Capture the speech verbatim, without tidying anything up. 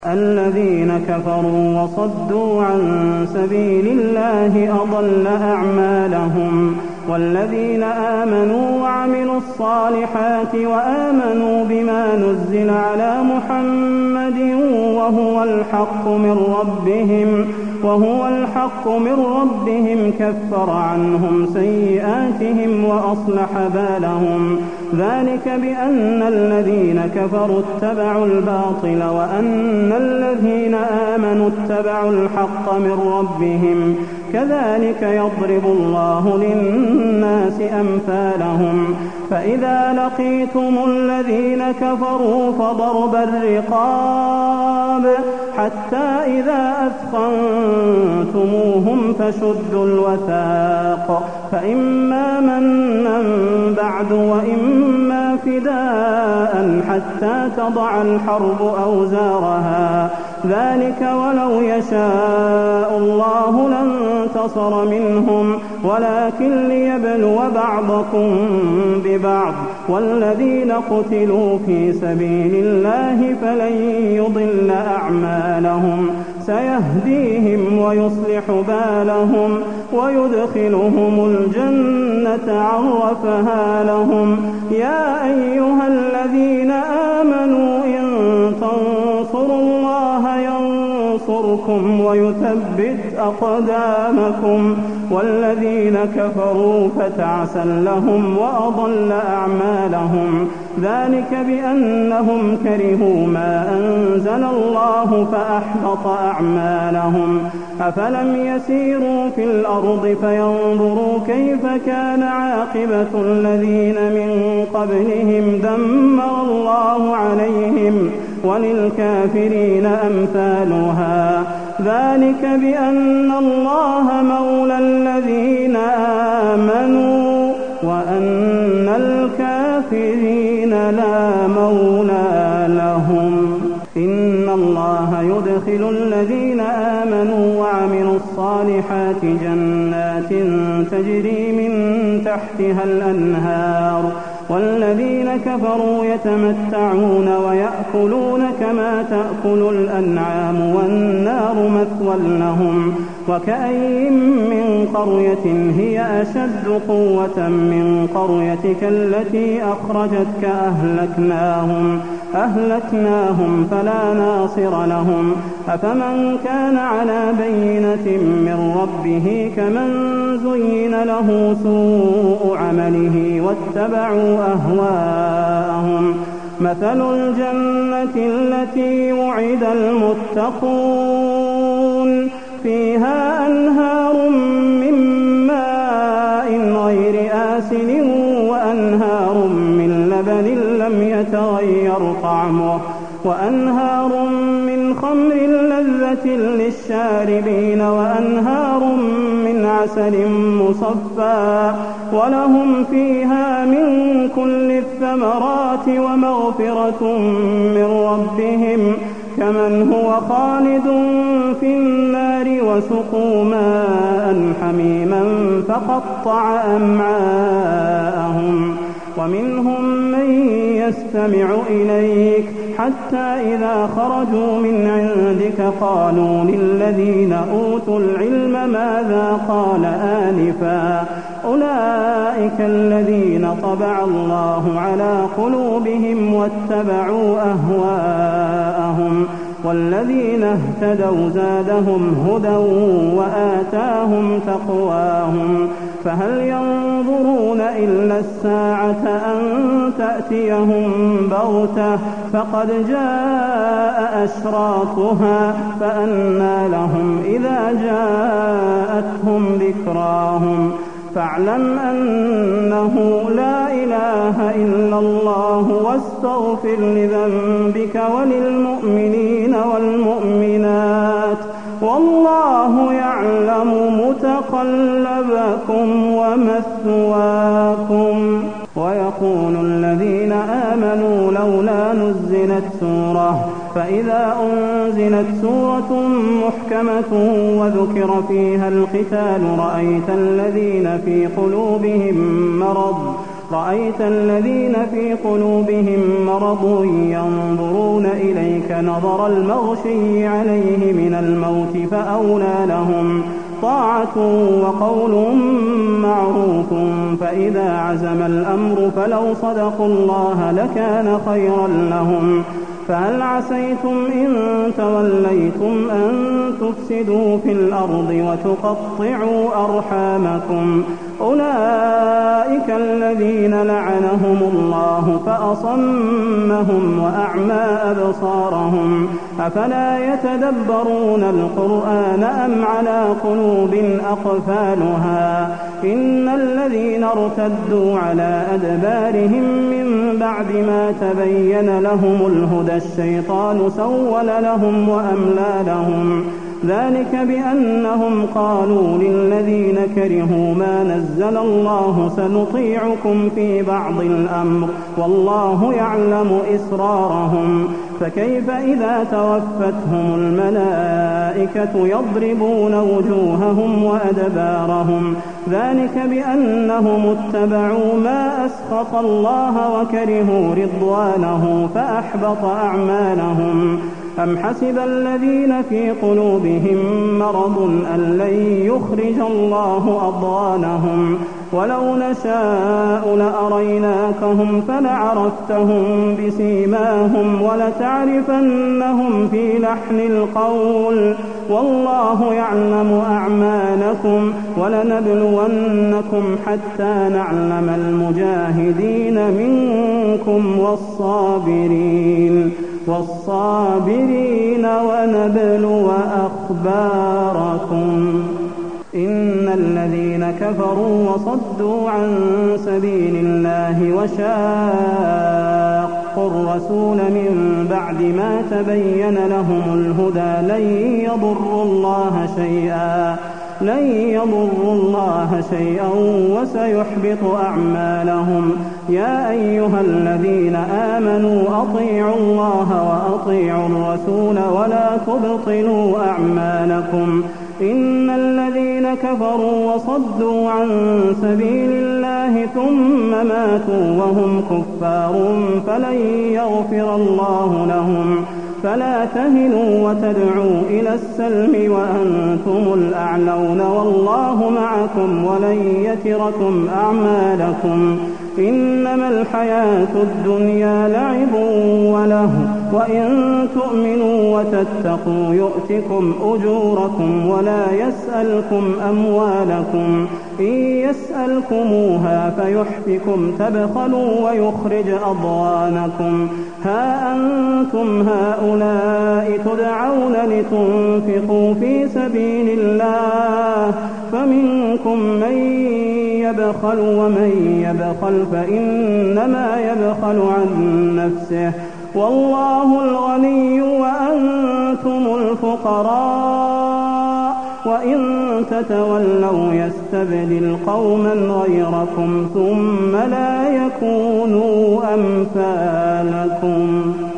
الذين كفروا وصدوا عن سبيل الله أضل أعمالهم والذين آمنوا وعملوا الصالحات وآمنوا بما نزل على محمد وهو الحق من ربهم وهو الحق من ربهم كفر عنهم سيئاتهم وأصلح بالهم ذلك بأن الذين كفروا اتبعوا الباطل وأن الذين آمنوا اتبعوا الحق من ربهم كذلك يضرب الله للناس أمثالهم فإذا لقيتم الذين كفروا فضرب الرقاب حتى إذا أثخنتموهم فشدوا الوثاق فإما منا بعد وإما فداء حتى تضع الحرب أوزارها ذلك ولو يشاء الله لانتصر منهم ولكن ليبلو بعضكم ببعض والذين قتلوا في سبيل الله فلن يضل أعمالهم سيهديهم ويصلح بالهم ويدخلهم الجنة عرفها لهم يا أيها الذين آمنوا إن تنصروا الله ينصركم ويثبت أقدامكم والذين كفروا فتعسا لهم وأضل أعمالهم ذلك بأنهم كرهوا ما أنزل الله فأحبط أعمالهم أفلم يسيروا في الأرض فينظروا كيف كان عاقبة الذين من قبلهم دمر الله عليهم وللكافرين أمثالها ذلك بأن الله مولى الذين آمنوا وأن الكافرين لا مولى لهم إن الله يدخل الذين آمنوا وعملوا الصالحات جنات تجري من تحتها الأنهار والذين كفروا يتمتعون ويأكلون كما تأكل الأنعام والنار مثوى لهم وكأين من قرية هي أشد قوة من قريتك التي أخرجتك أهلكناهم أهلكناهم فلا ناصر لهم أفمن كان على بينة من ربه كمن زين له سوء عمله واتبعوا أهواءهم مثل الجنة التي وعد المتقون فيها أنهار من ماء غير آسن وأنهار من لبن لم يتغير طعمه وأنهار من خمر لذة للشاربين وأنهار من عسل مصفى ولهم فيها من كل الثمرات ومغفرة من ربهم كمن هو خالد في النار وسقوا ماء حميما فقطع أمعاءهم ومنهم من يستمع إليك حتى إذا خرجوا من عندك قالوا للذين أوتوا العلم ماذا قال آنفا أولئك الذين طبع الله على قلوبهم واتبعوا أهواءهم والذين اهتدوا زادهم هدى وآتاهم تقواهم فهل ينظرون إلا الساعة أن تأتيهم بغتة فقد جاء أشراطها فأنى لهم إذا جاءتهم ذكراهم فاعلم أنه لا إله إلا الله واستغفر لذنبك وللمؤمنين والمؤمنات والله يعلم متقلبكم ومثواكم ويقول الذين آمنوا لولا نزلت سورة فإذا أنزلت سورة محكمة وذكر فيها القتال رأيت الذين في قلوبهم مرض رأيت الذين في قلوبهم مرض ينظرون إليك نظر المغشي عليه من الموت فأولى لهم طاعة وقول معروف فإذا عزم الأمر فلو صدقوا الله لكان خيرا لهم فهل عسيتم إن توليتم أن تفسدوا في الأرض وتقطعوا أرحامكم أولئك الذين لعنهم الله فأصمهم وأعمى أبصارهم أفلا يتدبرون القرآن أم على قلوب أقفالها إن الذين ارتدوا على أدبارهم من بعد ما تبين لهم الهدى الشيطان سول لهم وأملى لهم ذلك بأنهم قالوا للذين كرهوا ما نزل الله سنطيعكم في بعض الأمر والله يعلم إسرارهم فكيف إذا توفتهم الملائكة يضربون وجوههم وأدبارهم ذلك بأنهم اتبعوا ما أسخط الله وكرهوا رضوانه فأحبط أعمالهم أم حسب الذين في قلوبهم مرض أن لن يخرج الله أضغانهم ولو نشاء لأريناكهم فلعرفتهم بسيماهم ولتعرفنهم في لحن القول والله يعلم أعمالكم ولنبلونكم حتى نعلم المجاهدين منكم والصابرين والصابرين ونبلو أخباركم إن الذين كفروا وصدوا عن سبيل الله وشاقوا الرسول من بعد ما تبين لهم الهدى لن يضروا الله شيئا لن يضروا الله شيئا وسيحبط أعمالهم يا أيها الذين آمنوا أطيعوا الله وأطيعوا الرسول ولا تبطلوا أعمالكم إن الذين كفروا وصدوا عن سبيل الله ثم ماتوا وهم كفار فلن يغفر الله لهم فلا تهنوا وتدعوا إلى السلم وأنتم الأعلون والله معكم ولن يتركم أعمالكم إنما الحياة الدنيا لعب وله وإن تؤمنوا وتتقوا يؤتكم أجوركم ولا يسألكم أموالكم إن يسألكموها فيحفكم تبخلوا ويخرج أضغانكم ها أنتم هؤلاء تدعون لتنفقوا في سبيل الله فمنكم من يبخل ومن يبخل فإنما يبخل عن نفسه والله الغني وأنتم الفقراء وإن تتولوا يستبدل قوما غيركم ثم لا يكونوا أمثالكم